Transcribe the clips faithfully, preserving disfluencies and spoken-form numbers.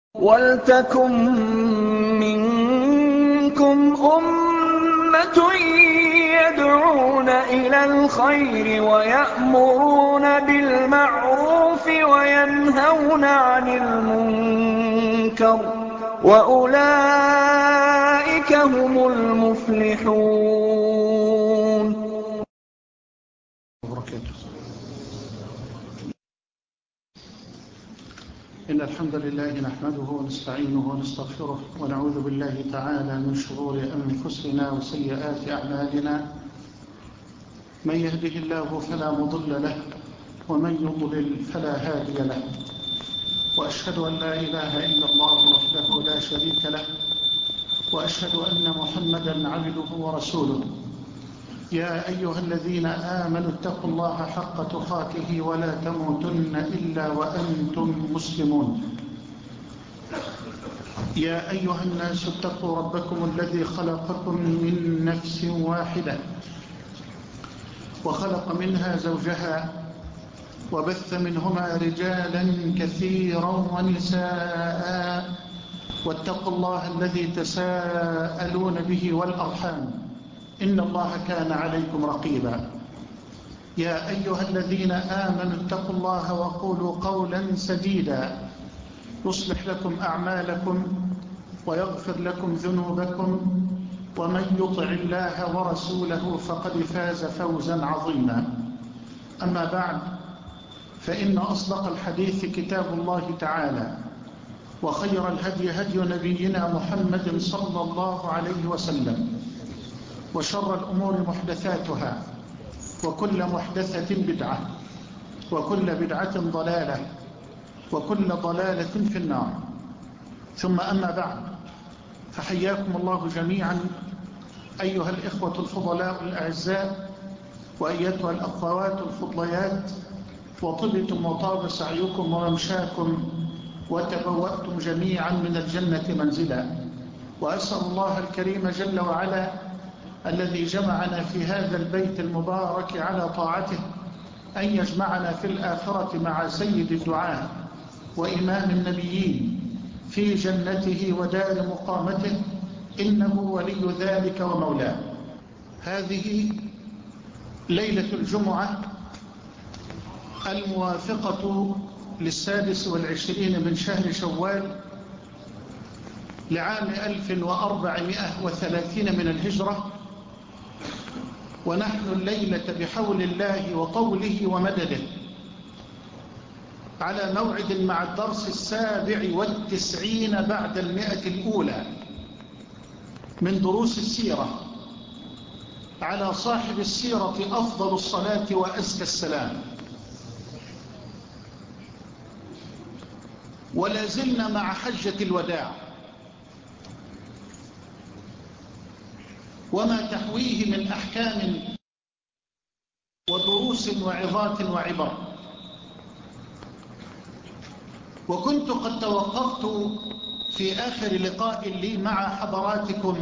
وَلْتَكُن مِّنكُمْ أُمَّةٌ يَدْعُونَ إِلَى الْخَيْرِ وَيَأْمُرُونَ بِالْمَعْرُوفِ وَيَنْهَوْنَ عَنِ الْمُنكَرِ ۚ وَأُولَٰئِكَ هُمُ الْمُفْلِحُونَ. إن الحمد لله نحمده ونستعينه ونستغفره ونعوذ بالله تعالى من شرور أنفسنا وسيئات أعمالنا. من يهده الله فلا مضل له ومن يضلل فلا هادي له، وأشهد أن لا إله إلا الله وحده لا شريك له، وأشهد أن محمدا عبده ورسوله. يا أيها الذين آمنوا اتقوا الله حق تقاته ولا تموتن إلا وأنتم مسلمون. يا أيها الناس اتقوا ربكم الذي خلقكم من نفس واحدة وخلق منها زوجها وبث منهما رجالا كثيرا ونساء، واتقوا الله الذي تساءلون به والأرحام إن الله كان عليكم رقيبا. يا أيها الذين آمنوا اتقوا الله وقولوا قولا سديدا يصلح لكم أعمالكم ويغفر لكم ذنوبكم، ومن يطع الله ورسوله فقد فاز فوزا عظيما. أما بعد، فإن أصدق الحديث كتاب الله تعالى، وخير الهدي هدي نبينا محمد صلى الله عليه وسلم، وشر الأمور محدثاتها، وكل محدثة بدعة، وكل بدعة ضلالة، وكل ضلالة في النار. ثم أما بعد، فحياكم الله جميعا أيها الإخوة الفضلاء الأعزاء، وأيتها الأخوات الفضليات، وطبتم وطاب سعيكم وممشاكم، وتبوأتم جميعا من الجنة منزلا. وأسأل الله الكريم جل وعلا الذي جمعنا في هذا البيت المبارك على طاعته أن يجمعنا في الآخرة مع سيد الدعاة وإمام النبيين في جنته ودار مقامته، إنه ولي ذلك ومولاه. هذه ليلة الجمعة الموافقة للسادس والعشرين من شهر شوال لعام ألف وأربعمائة وثلاثين من الهجرة، ونحن الليلة بحول الله وطوله ومدده على موعد مع الدرس السابع والتسعين بعد المئة الأولى من دروس السيرة على صاحب السيرة أفضل الصلاة وأزكى السلام. ولا زلنا مع حجة الوداع وما تحويه من أحكام ودروس وعظات وعبر. وكنت قد توقفت في آخر لقاء لي مع حضراتكم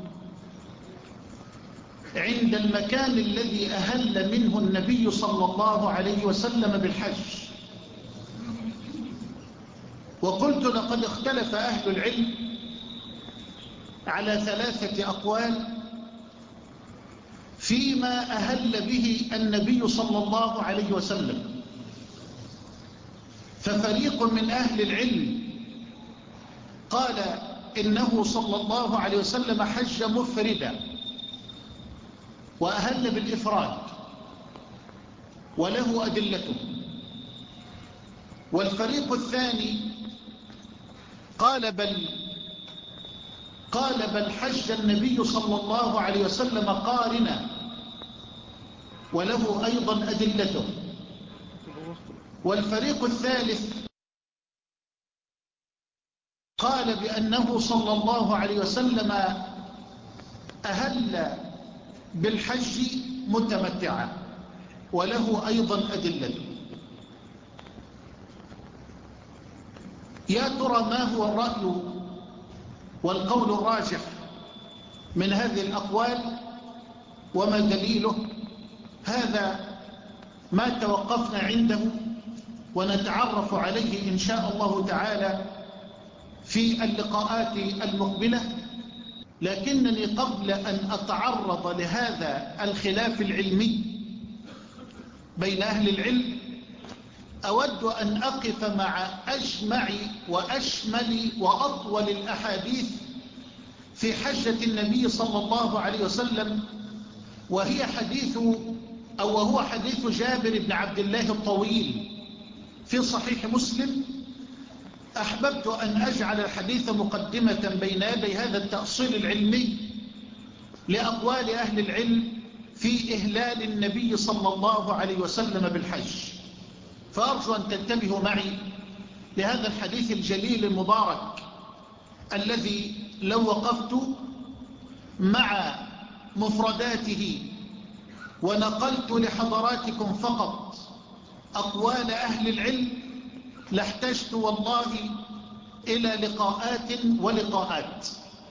عند المكان الذي أهل منه النبي صلى الله عليه وسلم بالحج، وقلت لقد اختلف أهل العلم على ثلاثة أقوال فيما أهل به النبي صلى الله عليه وسلم. ففريق من أهل العلم قال إنه صلى الله عليه وسلم حج مفردا وأهل بالإفراد وله أدلته. والفريق الثاني قال بل قال بل حج النبي صلى الله عليه وسلم قارنا وله أيضا أدلته. والفريق الثالث قال بأنه صلى الله عليه وسلم أهل بالحج متمتعا وله أيضا أدلته. يا ترى ما هو الرأي والقول الراجح من هذه الأقوال وما دليله؟ هذا ما توقفنا عنده ونتعرف عليه إن شاء الله تعالى في اللقاءات المقبلة، لكنني قبل أن أتعرض لهذا الخلاف العلمي بين أهل العلم أود أن أقف مع أجمع وأشمل وأطول الأحاديث في حجة النبي صلى الله عليه وسلم، وهي حديث أو وهو حديث جابر بن عبد الله الطويل في صحيح مسلم. أحببت أن أجعل الحديث مقدمة بين يدي هذا التأصيل العلمي لأقوال أهل العلم في إهلال النبي صلى الله عليه وسلم بالحج. فأرجو أن تنتبهوا معي لهذا الحديث الجليل المبارك الذي لو وقفت مع مفرداته ونقلت لحضراتكم فقط أقوال أهل العلم لاحتجت والله إلى لقاءات ولقاءات.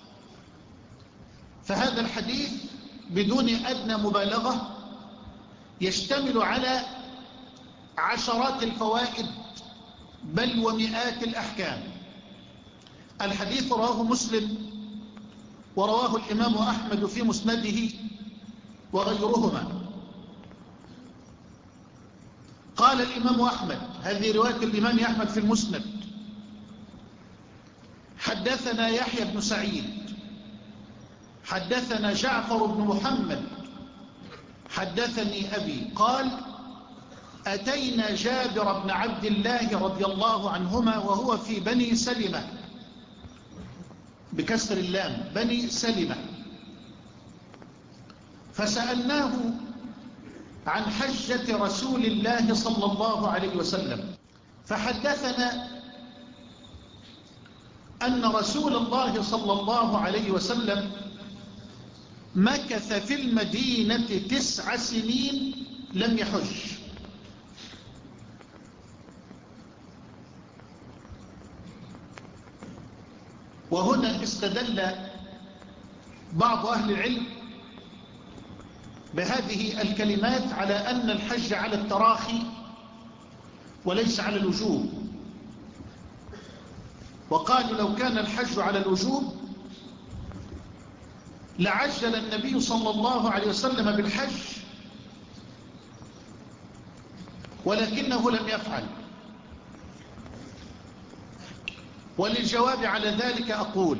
فهذا الحديث بدون أدنى مبالغة يشتمل على عشرات الفوائد بل ومئات الأحكام. الحديث رواه مسلم ورواه الإمام أحمد في مسنده وغيرهما. قال الإمام أحمد، هذه رواية الإمام أحمد في المسند: حدثنا يحيى بن سعيد حدثنا جعفر بن محمد حدثني أبي قال: أتينا جابر بن عبد الله رضي الله عنهما وهو في بني سلمة بكسر اللام، بني سلمة، فسألناه عن حجة رسول الله صلى الله عليه وسلم، فحدثنا أن رسول الله صلى الله عليه وسلم مكث في المدينة تسع سنين لم يحج. وهنا استدل بعض أهل العلم بهذه الكلمات على أن الحج على التراخي وليس على الوجوب، وقالوا لو كان الحج على الوجوب لعجل النبي صلى الله عليه وسلم بالحج، ولكنه لم يفعل. وللجواب على ذلك أقول: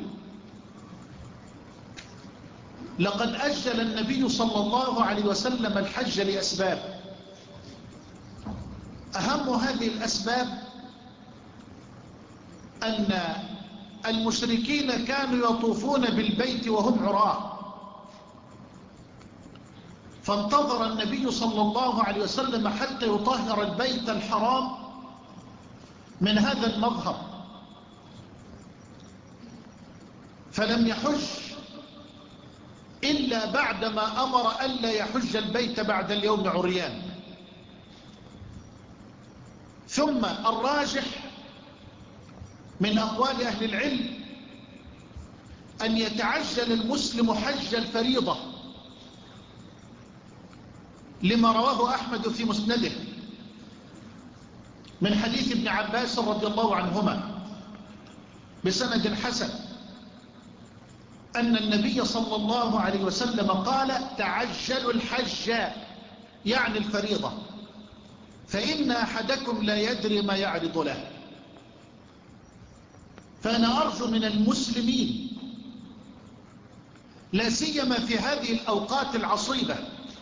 لقد أجل النبي صلى الله عليه وسلم الحج لأسباب. أهم هذه الأسباب أن المشركين كانوا يطوفون بالبيت وهم عراة، فانتظر النبي صلى الله عليه وسلم حتى يطهر البيت الحرام من هذا المظهر، فلم يحج إلا بعدما أمر ألا يحج البيت بعد اليوم عريان. ثم الراجح من أقوال أهل العلم أن يتعجل المسلم حج الفريضة، لما رواه أحمد في مسنده من حديث ابن عباس رضي الله عنهما بسند حسن أن النبي صلى الله عليه وسلم قال: تعجلوا الحج، يعني الفريضة، فإن أحدكم لا يدري ما يعرض له. فأنا أرجو من المسلمين لا سيما في هذه الأوقات العصيبة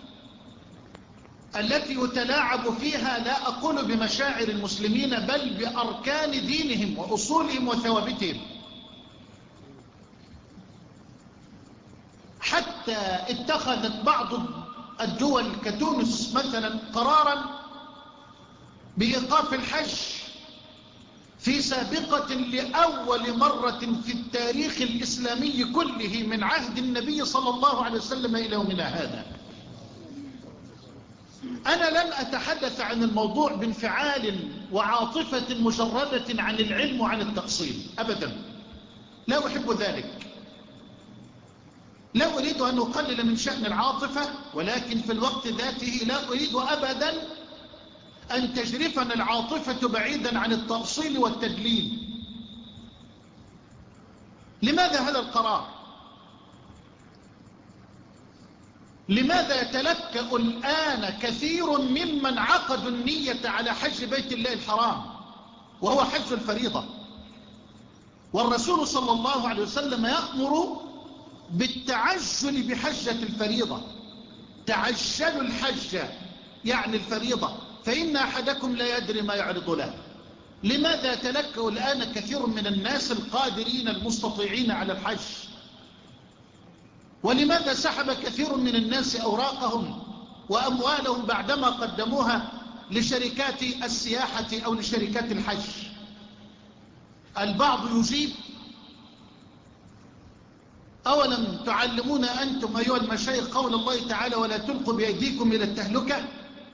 التي يتلاعب فيها، لا أقول بمشاعر المسلمين بل بأركان دينهم وأصولهم وثوابتهم، حتى اتخذت بعض الدول كتونس مثلا قرارا بإيقاف الحج في سابقة لأول مرة في التاريخ الإسلامي كله من عهد النبي صلى الله عليه وسلم إلى يومنا هذا. أنا لن أتحدث عن الموضوع بانفعال وعاطفة مجردة عن العلم وعن التأصيل أبدا، لا أحب ذلك، لا أريد أن أقلل من شأن العاطفة، ولكن في الوقت ذاته لا أريد أبدا أن تجرفنا العاطفة بعيدا عن التأصيل والتدليل. لماذا هذا القرار؟ لماذا يتلكأ الآن كثير ممن عقدوا النية على حج بيت الله الحرام وهو حج الفريضة؟ والرسول صلى الله عليه وسلم يأمر بالتعجل بحجة الفريضة. تعجلوا الحج يعني الفريضة فإن أحدكم لا يدري ما يعرض له. لماذا يتلكأ الآن كثير من الناس القادرين المستطيعين على الحج؟ ولماذا سحب كثير من الناس أوراقهم وأموالهم بعدما قدموها لشركات السياحة أو لشركات الحج؟ البعض يجيب: أولم تعلمون أنتم أيها المشايخ قول الله تعالى ولا تلقوا بأيديكم إلى التهلكة؟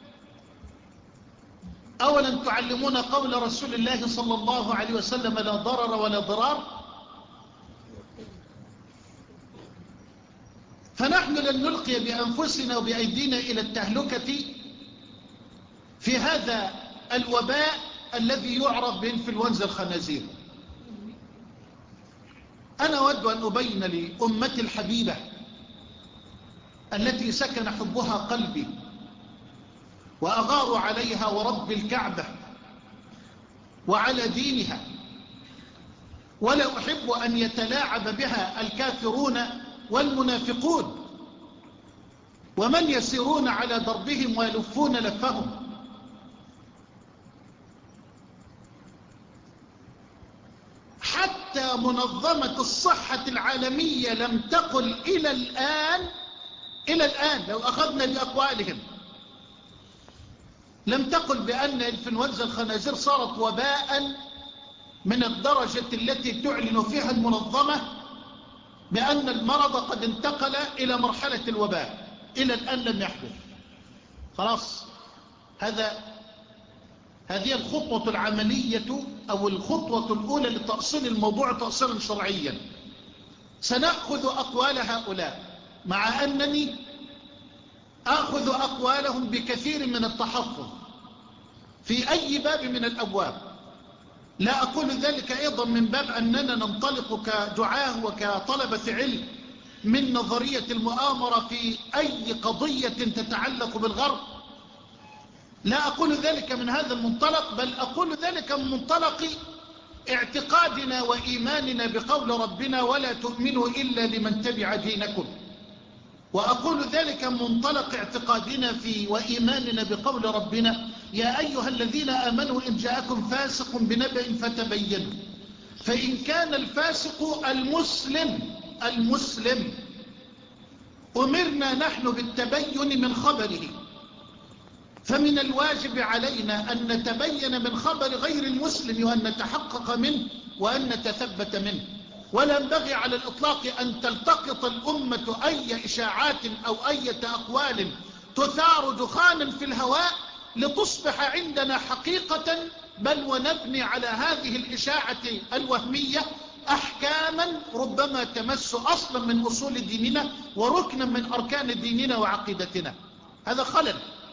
أولم تعلمون قول رسول الله صلى الله عليه وسلم لا ضرر ولا ضرار؟ فنحن لن نلقي بأنفسنا وبأيدينا إلى التهلكة في هذا الوباء الذي يعرف بإنفلونزا الخنازير. أنا أود أن أبين لأمتي الحبيبة التي سكن حبها قلبي وأغار عليها ورب الكعبة وعلى دينها، ولا أحب أن يتلاعب بها الكافرون والمنافقون ومن يسيرون على دربهم ويلفون لفهم. حتى منظمة الصحة العالمية لم تقل إلى الآن إلى الآن لو أخذنا بأقوالهم لم تقل بأن إنفلونزا الخنازير صارت وباء من الدرجة التي تعلن فيها المنظمة بأن المرض قد انتقل إلى مرحلة الوباء. إلى الآن لم يحدث. خلاص، هذا هذه الخطوة العملية أو الخطوة الأولى لتأصيل الموضوع تأصيلا شرعيا. سنأخذ أقوال هؤلاء مع أنني أخذ أقوالهم بكثير من التحفظ في أي باب من الأبواب. لا أقول ذلك أيضا من باب أننا ننطلق كدعاه وكطلبة علم من نظرية المؤامرة في أي قضية تتعلق بالغرب. لا أقول ذلك من هذا المنطلق، بل أقول ذلك من منطلق اعتقادنا وإيماننا بقول ربنا ولا تؤمنوا إلا لمن تبع دينكم. وأقول ذلك من منطلق اعتقادنا في وإيماننا بقول ربنا يا أيها الذين آمنوا إن جاءكم فاسق بنبأ فتبينوا. فإن كان الفاسق المسلم المسلم أمرنا نحن بالتبين من خبره، فمن الواجب علينا أن نتبين من خبر غير المسلم وأن نتحقق منه وأن نتثبت منه. ولا ينبغي على الإطلاق أن تلتقط الأمة أي إشاعات أو أي أقوال تثار دخانا في الهواء لتصبح عندنا حقيقة، بل ونبني على هذه الإشاعة الوهمية أحكاما ربما تمس أصلا من أصول ديننا وركنا من أركان ديننا وعقيدتنا. هذا خلل.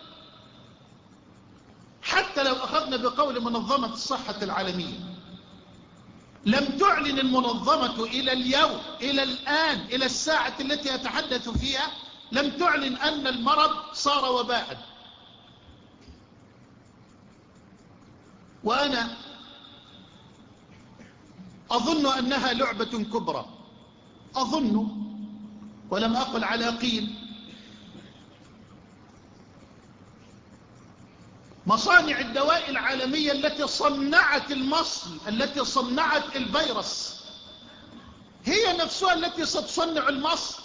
حتى لو أخذنا بقول منظمة الصحة العالمية، لم تعلن المنظمة إلى اليوم إلى الآن إلى الساعة التي أتحدث فيها لم تعلن أن المرض صار وباء. وأنا أظن أنها لعبة كبرى، أظن ولم أقل على قيل. مصانع الدواء العالمية التي صنعت المصل التي صنعت الفيروس هي نفسها التي ستصنع المصل،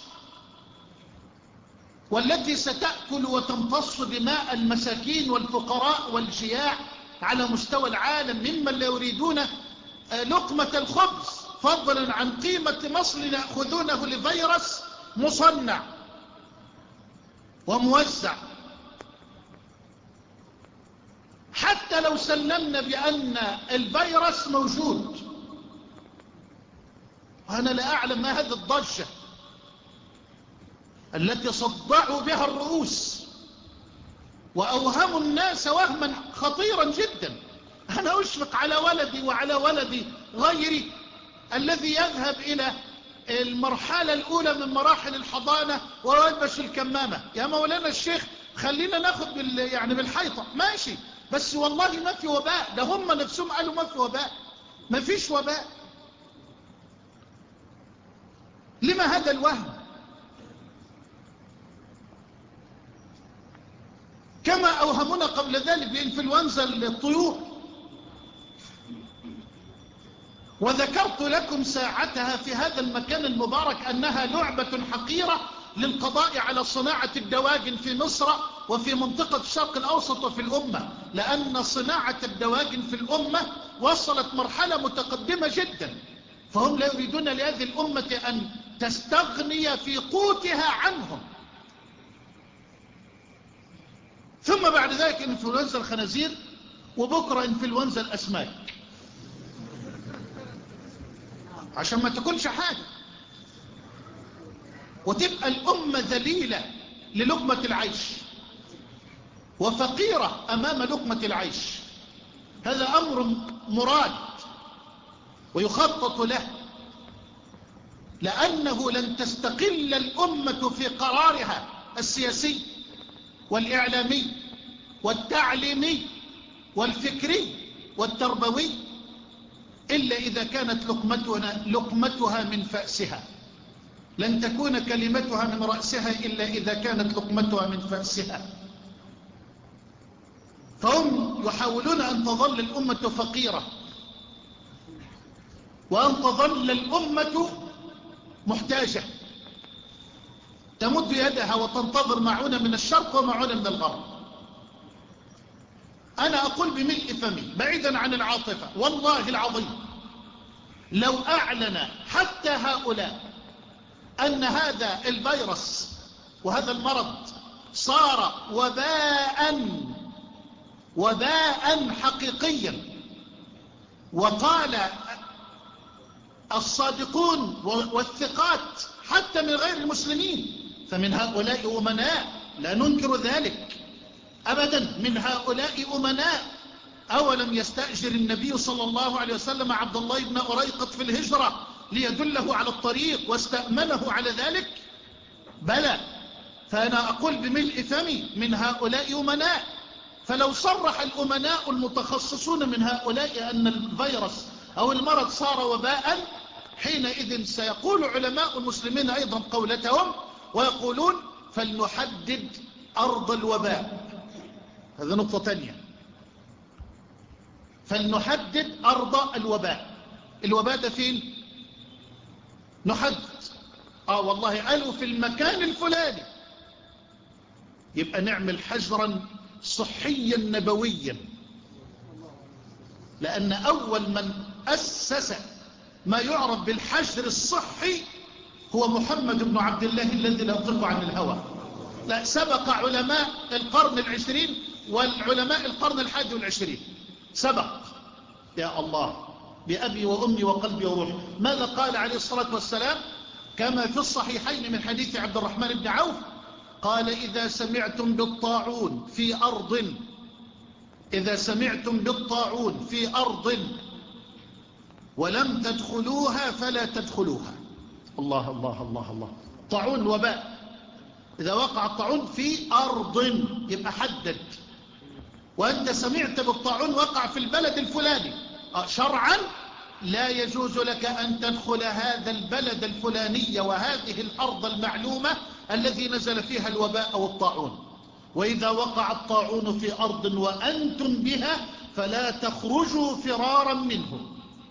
والتي ستأكل وتمتص دماء المساكين والفقراء والجياع على مستوى العالم ممن لا يريدون لقمة الخبز، فضلا عن قيمة مصل يأخذونه لفيروس مصنع وموزع. حتى لو سلمنا بأن الفيروس موجود، وأنا لا أعلم ما هذه الضجة التي صدعوا بها الرؤوس وأوهموا الناس وهما خطيرا جدا. أنا أشفق على ولدي وعلى ولدي غيري الذي يذهب إلى المرحلة الأولى من مراحل الحضانة ويلبس الكمامة. يا مولانا الشيخ خلينا ناخد بال يعني بالحيطة، ماشي، بس والله ما في وباء، ده هم نفسهم قالوا ما في وباء، ما فيش وباء. لما هذا الوهم؟ كما أوهمنا قبل ذلك بإنفلونزا الطيور. وذكرت لكم ساعتها في هذا المكان المبارك أنها لعبة حقيرة للقضاء على صناعة الدواجن في مصر وفي منطقة الشرق الأوسط وفي الأمة، لأن صناعة الدواجن في الأمة وصلت مرحلة متقدمة جدا، فهم لا يريدون لهذه الأمة أن تستغني في قوتها عنهم. ثم بعد ذلك انفلونزا الخنازير، وبكرة انفلونزا الأسماك، عشان ما تكونش حاجة، وتبقى الأمة ذليلة للقمة العيش وفقيرة أمام لقمة العيش. هذا أمر مراد ويخطط له، لأنه لن تستقل الأمة في قرارها السياسي والإعلامي والتعليمي والفكري والتربوي إلا إذا كانت لقمتها, لقمتها من فأسها. لن تكون كلمتها من رأسها إلا إذا كانت لقمتها من فأسها. فهم يحاولون أن تظل الأمة فقيرة، وأن تظل الأمة محتاجة تمد يدها وتنتظر معونة من الشرق ومعونة من الغرب. أنا أقول بملء فمي بعيدا عن العاطفة، والله العظيم لو أعلن حتى هؤلاء أن هذا الفيروس وهذا المرض صار وباء وباء حقيقيا، وقال الصادقون والثقات حتى من غير المسلمين، فمن هؤلاء أمناء لا ننكر ذلك أبدا، من هؤلاء أمناء. أولم يستأجر النبي صلى الله عليه وسلم عبد الله بن أريقط في الهجرة ليدله على الطريق واستأمنه على ذلك؟ بلى. فأنا أقول بملء فمي من هؤلاء أمناء. فلو صرح الأمناء المتخصصون من هؤلاء أن الفيروس أو المرض صار وباء، حينئذ سيقول علماء المسلمين أيضا قولتهم ويقولون فلنحدد أرض الوباء. هذا نقطة تانية، فلنحدد أرض الوباء. الوباء ده فين؟ نحدد. آه والله قالوا في المكان الفلاني، يبقى نعمل حجرا صحيا نبويا، لأن أول من أسس ما يعرف بالحجر الصحي هو محمد بن عبد الله الذي لا ينطق عن الهوى. لا، سبق علماء القرن العشرين والعلماء القرن الحادي والعشرين، سبق. يا الله، بأبي وأمي وقلبي وروحي. ماذا قال عليه الصلاة والسلام كما في الصحيحين من حديث عبد الرحمن بن عوف؟ قال إذا سمعتم بالطاعون في أرض إذا سمعتم بالطاعون في أرض ولم تدخلوها فلا تدخلوها. الله الله الله الله. طاعون وباء، إذا وقع الطاعون في أرض يبقى حدد. وأنت سمعت بالطاعون وقع في البلد الفلاني، شرعا لا يجوز لك أن تدخل هذا البلد الفلاني وهذه الأرض المعلومة الذي نزل فيها الوباء أو الطاعون. وإذا وقع الطاعون في أرض وأنتم بها فلا تخرجوا فرارا منه.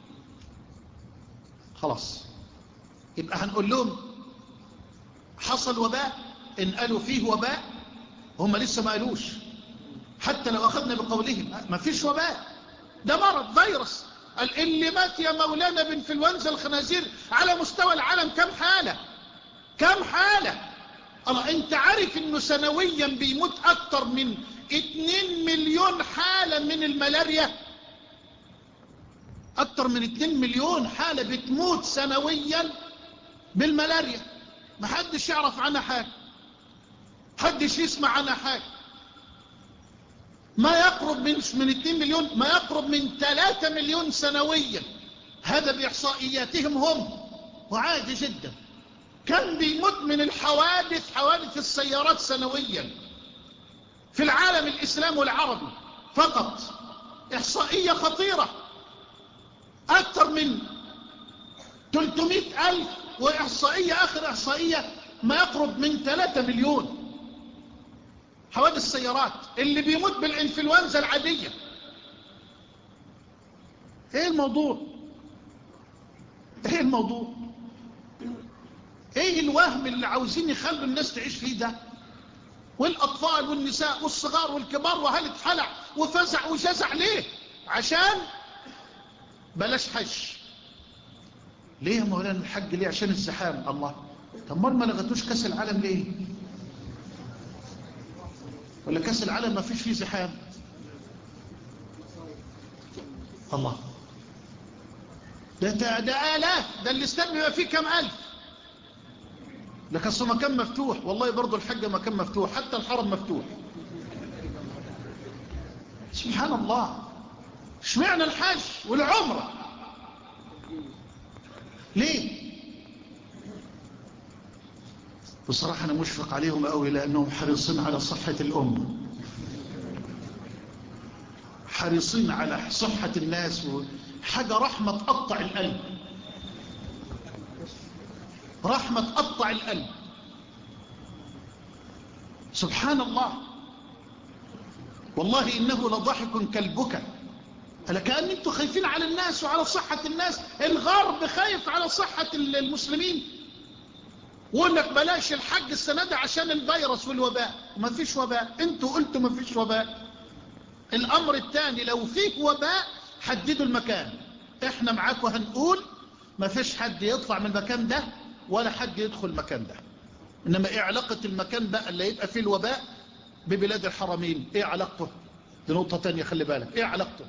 خلاص، يبقى هنقول لهم حصل وباء، إن قالوا فيه وباء، هم لسه ما قالوش، حتى لو أخذنا بقولهم ما فيش وباء، ده مرض فيروس. اللي مات يا مولانا بانفلونزا الخنازير على مستوى العالم كم حالة؟ كم حالة؟ الله، انت عارف انه سنويا بيموت اكتر من اتنين مليون حالة من الملاريا؟ اكتر من اتنين مليون حالة بتموت سنويا بالملاريا، محدش يعرف عنها حاجة، محدش يسمع عنها حاجة. ما يقرب من من اتنين مليون، ما يقرب من ثلاثة مليون سنويا، هذا بإحصائياتهم هم. وعادي جدا. كان بيموت من الحوادث، حوادث السيارات سنويا في العالم الإسلامي والعربي فقط إحصائية خطيرة، أكثر من ثلاثمائة ألف، وإحصائية آخر إحصائية ما يقرب من ثلاثة مليون حوادث السيارات. اللي بيموت بالإنفلونزا العادية. ايه الموضوع؟ ايه الموضوع؟ ايه الوهم اللي عاوزين يخلوا الناس تعيش فيه ده؟ والأطفال والنساء والصغار والكبار وهل اتحلع وفزع وجزع ليه؟ عشان بلاش حج. ليه يا مولانا الحج ليه؟ عشان الزحام. الله، طب ما لغتوش كاس العالم ليه؟ ولا كاس العالم ما فيش فيه زحام؟ الله، ده ده, ده آلاف، ده الاستاد بيبقى فيه كم ألف. لكن اصل مكان مفتوح. والله برضو الحج مكان مفتوح، حتى الحرم مفتوح. سبحان الله. اشمعنى الحج والعمرة؟ ليه؟ بصراحة أنا مشفق عليهم قوي، لأنهم حريصين على صحة الأمة، حريصين على صحة الناس، حاجة رحمة تقطع القلب، رحمة تقطع القلب. سبحان الله. والله إنه لضحك كالبكا. لكأن انتوا خايفين على الناس وعلى صحة الناس. الغرب خايف على صحة المسلمين، وقول لك بلاش الحج السنة دي عشان الفيروس والوباء. ما فيش وباء، انتوا قلتوا ما فيش وباء. الأمر الثاني، لو فيك وباء حددوا المكان. احنا معاكم هنقول ما فيش حد يطلع من المكان ده ولا حد يدخل المكان ده. إنما إيه علاقة المكان بقى اللي يبقى فيه الوباء ببلاد الحرمين؟ إيه علاقته؟ دي نقطة تانية، خلي بالك. إيه علاقته؟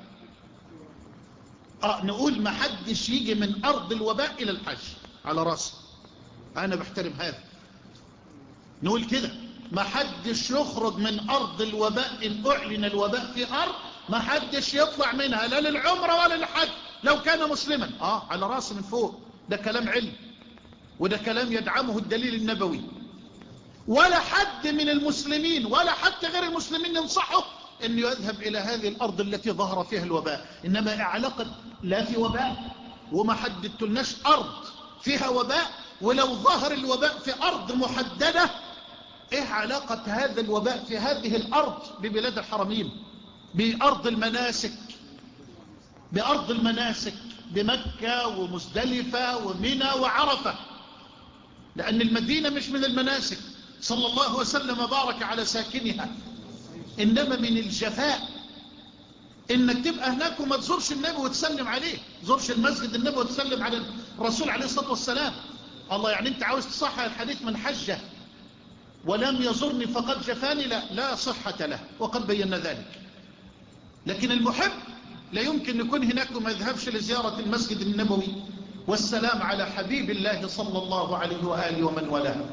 آه نقول ما حدش يجي من أرض الوباء إلى الحج، على راسي، أنا بحترم هذا. نقول كده، ما حدش يخرج من أرض الوباء إن أعلن الوباء في أرض، ما حدش يطلع منها لا للعمرة ولا للحج لو كان مسلما. آه على راسي من فوق. ده كلام علم، وده كلام يدعمه الدليل النبوي. ولا حد من المسلمين ولا حتى غير المسلمين ينصحه أن يذهب إلى هذه الأرض التي ظهر فيها الوباء. إنما علاقة لا في وباء، وما حددتلناش أرض فيها وباء، ولو ظهر الوباء في أرض محددة، إيه علاقة هذا الوباء في هذه الأرض ببلاد الحرمين، بأرض المناسك، بأرض المناسك بمكة ومزدلفة ومنى وعرفة؟ لأن المدينة مش من المناسك. صلى الله وسلم وبارك على ساكنها. إنما من الجفاء إنك تبقى هناك وما تزورش النبي وتسلم عليه، زورش المسجد النبي وتسلم على الرسول عليه الصلاة والسلام. الله، يعني أنت عاوز تصحح الحديث من حجة ولم يزرني فقد جفاني؟ لا، لا صحة له، وقد بينا ذلك. لكن المحب لا يمكن يكون هناك وما يذهبش لزيارة المسجد النبوي والسلام على حبيب الله صلى الله عليه وآله ومن والاه.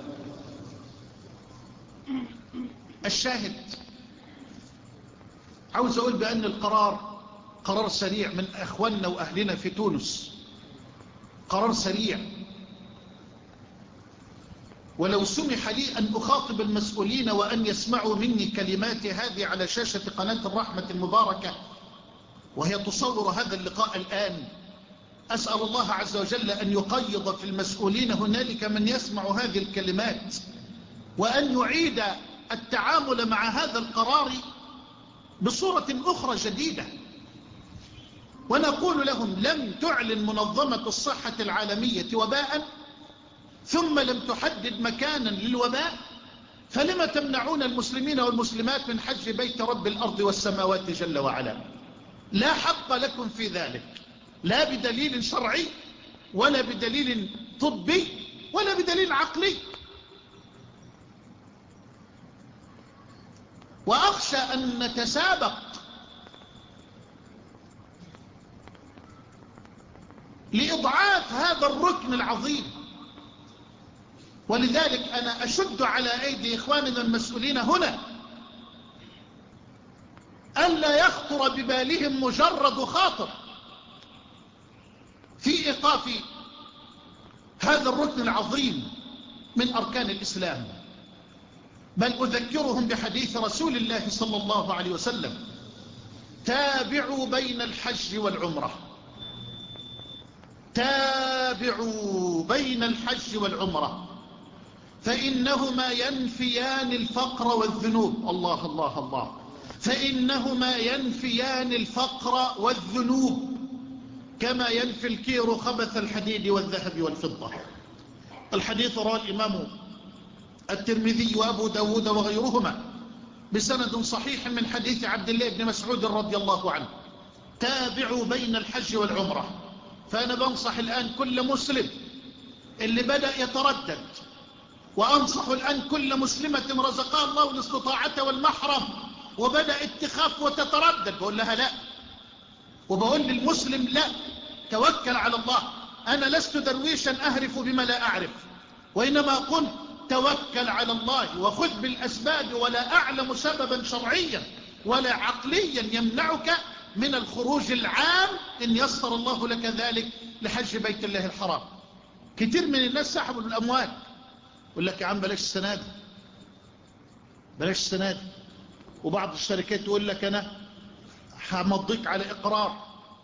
الشاهد، عاوز أقول بأن القرار قرار سريع من أخواننا وأهلنا في تونس، قرار سريع. ولو سمح لي أن أخاطب المسؤولين وأن يسمعوا مني كلماتي هذه على شاشة قناة الرحمة المباركة وهي تصور هذا اللقاء الآن، أسأل الله عز وجل أن يقيض في المسؤولين هنالك من يسمع هذه الكلمات، وأن يعيد التعامل مع هذا القرار بصورة أخرى جديدة. ونقول لهم: لم تعلن منظمة الصحة العالمية وباء ثم لم تحدد مكانا للوباء، فلما تمنعون المسلمين والمسلمات من حج بيت رب الأرض والسماوات جل وعلا؟ لا حق لكم في ذلك، لا بدليل شرعي ولا بدليل طبي ولا بدليل عقلي. وأخشى أن نتسابق لإضعاف هذا الركن العظيم. ولذلك أنا أشد على أيدي إخواننا المسؤولين هنا ألا يخطر ببالهم مجرد خاطر في إيقاف هذا الركن العظيم من أركان الإسلام. بل أذكرهم بحديث رسول الله صلى الله عليه وسلم: تابعوا بين الحج والعمرة، تابعوا بين الحج والعمرة فإنهما ينفيان الفقر والذنوب. الله الله الله. فإنهما ينفيان الفقر والذنوب كما ينفي الكير خبث الحديد والذهب والفضة. الحديث رواه الإمام الترمذي وأبو داود وغيرهما بسند صحيح من حديث عبد الله بن مسعود رضي الله عنه: تابعوا بين الحج والعمرة. فأنا بنصح الآن كل مسلم اللي بدأ يتردد، وأنصح الآن كل مسلمة رزقها الله الاستطاعة والمحرم وبدأت تخاف وتتردد، بقول لها لا، وبقول للمسلم لا، توكل على الله. أنا لست درويشا أهرف بما لا أعرف، وإنما قلت توكل على الله وخذ بالأسباب، ولا أعلم سببا شرعيا ولا عقليا يمنعك من الخروج العام إن يسر الله لك ذلك لحج بيت الله الحرام. كتير من الناس سحبوا الأموال، يقول لك يا عم بلاش السنة دي، بلاش السنة دي. وبعض الشركات يقول لك أنا همضيك على إقرار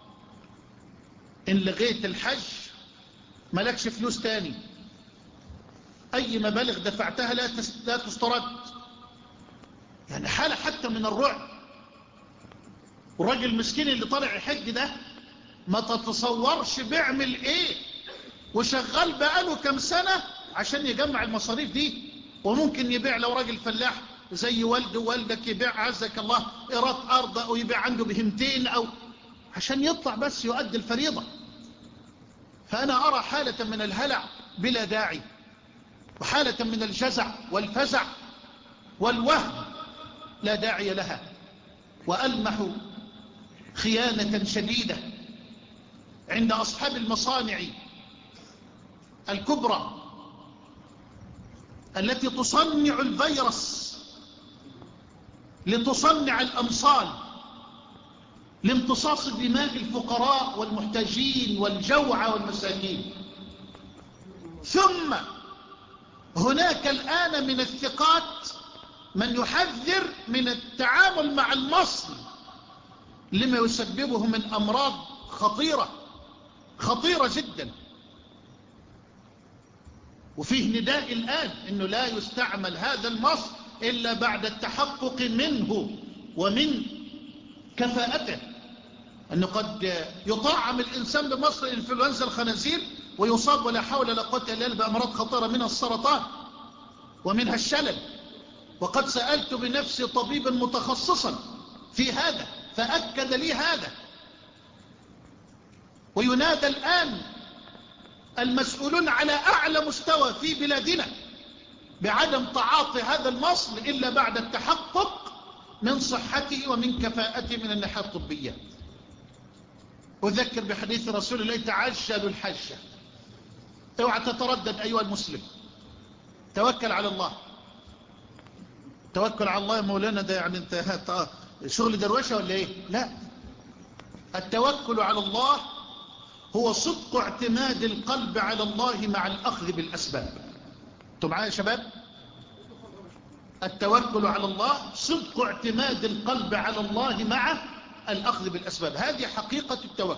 إن لغيت الحج مالكش فلوس تاني، أي مبالغ دفعتها لا تسترد. يعني حالة حتى من الرعب. والراجل المسكين اللي طالع الحج ده ما تتصورش بيعمل ايه، وشغال بقاله كم سنة عشان يجمع المصاريف دي. وممكن يبيع، لو راجل فلاح زي والده ووالدك، يبيع عزك الله إيراد أرض أو يبيع عنده بهمتين أو عشان يطلع بس يؤدي الفريضة. فأنا أرى حالة من الهلع بلا داعي، وحالة من الجزع والفزع والوهم لا داعي لها. وألمح خيانة شديدة عند أصحاب المصانع الكبرى التي تصنع الفيروس لتصنع الأمصال لامتصاص دماء الفقراء والمحتاجين والجوعى والمساكين. ثم هناك الآن من الثقات من يحذر من التعامل مع المصل لما يسببه من أمراض خطيرة خطيرة جدا. وفيه نداء الآن أنه لا يستعمل هذا المصل إلا بعد التحقق منه ومن كفاءته، أنه قد يطعم الإنسان بمصل إنفلونزا الخنازير ويصاب ولا حول ولا قوة إلا بالله بأمراض خطيرة منها السرطان ومنها الشلل. وقد سألت بنفسي طبيبا متخصصا في هذا فأكد لي هذا. وينادى الآن المسؤولون على أعلى مستوى في بلادنا بعدم تعاطي هذا المصل إلا بعد التحقق من صحته ومن كفاءته من الناحية الطبية. أذكر بحديث رسول الله: تعجلوا الحج. اوعى تتردد أيها المسلم، توكل على الله. توكل على الله يا مولانا ده يعني انت شغل دروشة ولا ايه؟ لا، التوكل على الله هو صدق اعتماد القلب على الله مع الأخذ بالأسباب. انتم معايا يا شباب؟ التوكل على الله صدق اعتماد القلب على الله مع الأخذ بالأسباب. هذه حقيقة التوكل.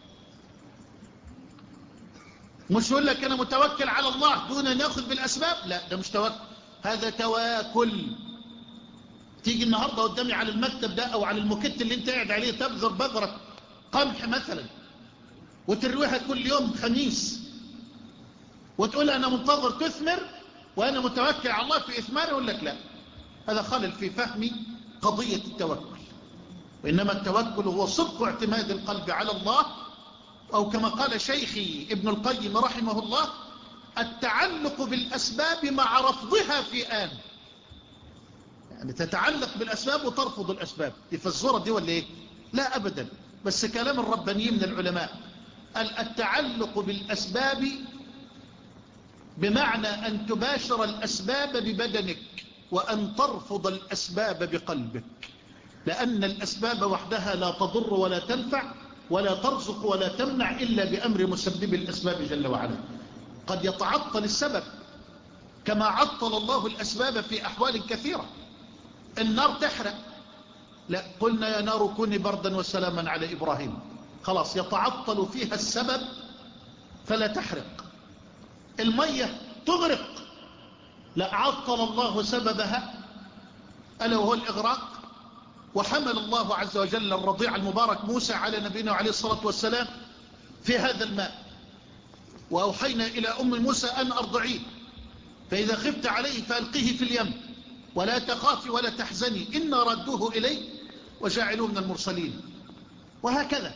مش يقول لك أنا متوكل على الله دون أن يأخذ بالأسباب، لا، ده مش توكل، هذا تواكل. تيجي النهاردة قدامي على المكتب ده أو على الموكت اللي انت قاعد عليه تبذر بذرة قمح مثلا وترويها كل يوم خميس وتقول أنا منتظر تثمر وأنا متوكل على الله في إثماره، يقول لك لا، هذا خلل في فهم قضية التوكل. وإنما التوكل هو صدق اعتماد القلب على الله، أو كما قال شيخي ابن القيم رحمه الله: التعلق بالأسباب مع رفضها في آن. يعني تتعلق بالأسباب وترفض الأسباب. دي فالزورة دي ولا إيه؟ لا أبدا، بس كلام الربانيين من العلماء. التعلق بالأسباب بمعنى أن تباشر الأسباب ببدنك وأن ترفض الأسباب بقلبك، لأن الأسباب وحدها لا تضر ولا تنفع ولا ترزق ولا تمنع إلا بأمر مسبب الأسباب جل وعلا. قد يتعطل السبب كما عطل الله الأسباب في أحوال كثيرة. النار تحرق، لا، قلنا يا نار كوني بردا وسلاما على إبراهيم، خلاص يتعطل فيها السبب فلا تحرق. المية تغرق، لا، عطل الله سببها ألا وهو الإغراق، وحمل الله عز وجل الرضيع المبارك موسى على نبينا عليه الصلاة والسلام في هذا الماء، وأوحينا إلى أم موسى أن أرضعيه، فإذا خفت عليه فألقيه في اليم ولا تخافي ولا تحزني إنا ردوه إليه وجاعلوه من المرسلين. وهكذا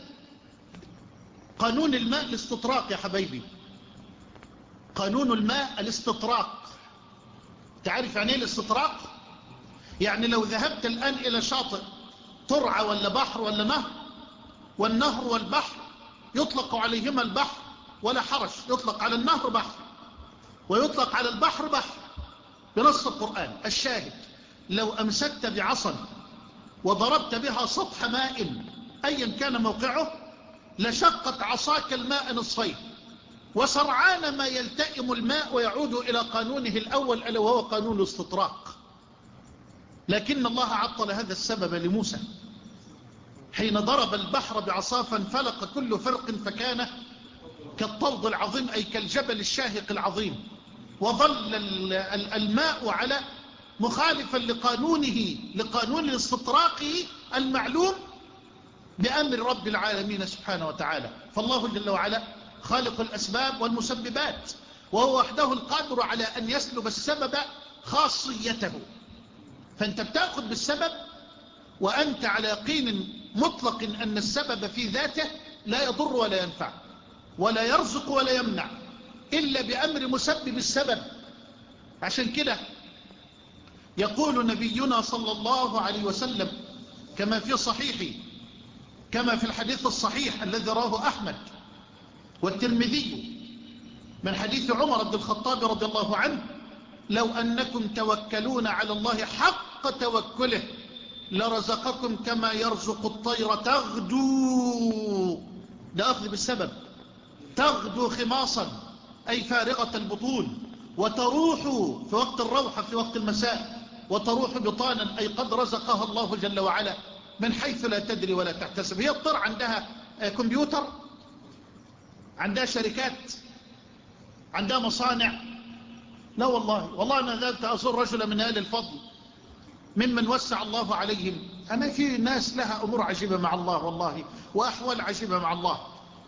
قانون الماء الاستطراق يا حبيبي، قانون الماء الاستطراق. تعرف يعني ايه الاستطراق؟ يعني لو ذهبت الآن إلى شاطئ ترعى ولا بحر ولا نهر، والنهر والبحر يطلق عليهما البحر ولا حرج، يطلق على النهر بحر ويطلق على البحر بحر بنص القرآن. الشاهد لو أمسكت بعصا وضربت بها سطح ماء أيا كان موقعه لشقت عصاك الماء نصفين، وسرعان ما يلتئم الماء ويعود إلى قانونه الأول ألا وهو قانون الاستطراق. لكن الله عطل هذا السبب لموسى حين ضرب البحر بعصاه فانفلق كل فرق فكان كالطود العظيم، أي كالجبل الشاهق العظيم، وظل الماء على مخالفا لقانونه لقانون الاستطراق المعلوم بأمر رب العالمين سبحانه وتعالى. فالله جل وعلا خالق الأسباب والمسببات، وهو وحده القادر على أن يسلب السبب خاصيته. فأنت بتأخذ بالسبب وأنت على يقين مطلق أن السبب في ذاته لا يضر ولا ينفع ولا يرزق ولا يمنع إلا بأمر مسبب السبب. عشان كده يقول نبينا صلى الله عليه وسلم كما في صحيح كما في الحديث الصحيح الذي رواه أحمد والترمذي من حديث عمر بن الخطاب رضي الله عنه: لو أنكم توكلون على الله حق توكله لرزقكم كما يرزق الطير تغدو، ده أخذ بالسبب، تغدو خماصا أي فارغة البطون، وتروح في وقت الروحة في وقت المساء، وتروح بطانا أي قد رزقها الله جل وعلا من حيث لا تدري ولا تحتسب. هي الطير عندها كمبيوتر، عندها شركات، عندها مصانع؟ لا والله. والله أنا ذات أزور رجل من أهل الفضل ممن وسع الله عليهم، أنا في ناس لها أمور عجيبة مع الله والله، وأحوال عجيبة مع الله.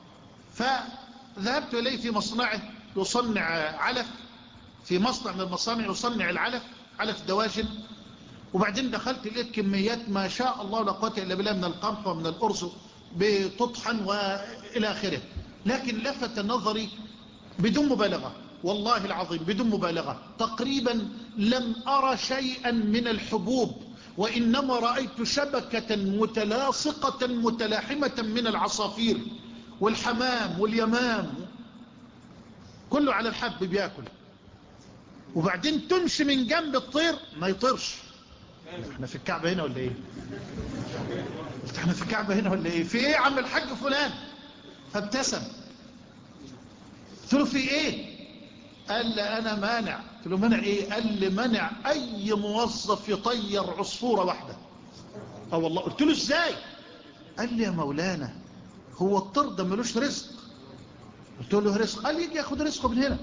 فذهبت إليه في مصنعه يصنع علف، في مصنع من المصانع يصنع العلف، علف دواجن. وبعدين دخلت لقيت كميات ما شاء الله لا قوة إلا بالله من القمح ومن الأرز بتطحن وإلى آخره. لكن لفت نظري بدون مبالغة والله العظيم بدون مبالغة تقريبا لم أرى شيئا من الحبوب، وإنما رأيت شبكة متلاصقة متلاحمة من العصافير والحمام واليمام، كله على الحب بياكل. وبعدين تمشي من جنب الطير ما يطيرش. احنا في الكعبة هنا ولا ايه؟ احنا في الكعبة هنا ولا ايه؟ في ايه يا عم الحاج فلان؟ فابتسم. قلت له في ايه؟ قال لي انا مانع. قلت له مانع ايه؟ قال لي منع اي موظف يطير عصفورة واحدة. اه والله. قلت له ازاي؟ قال لي يا مولانا هو الطير ده ملوش رزق. قلت له رزق؟ قال يجي ياخد رزقه من هنا،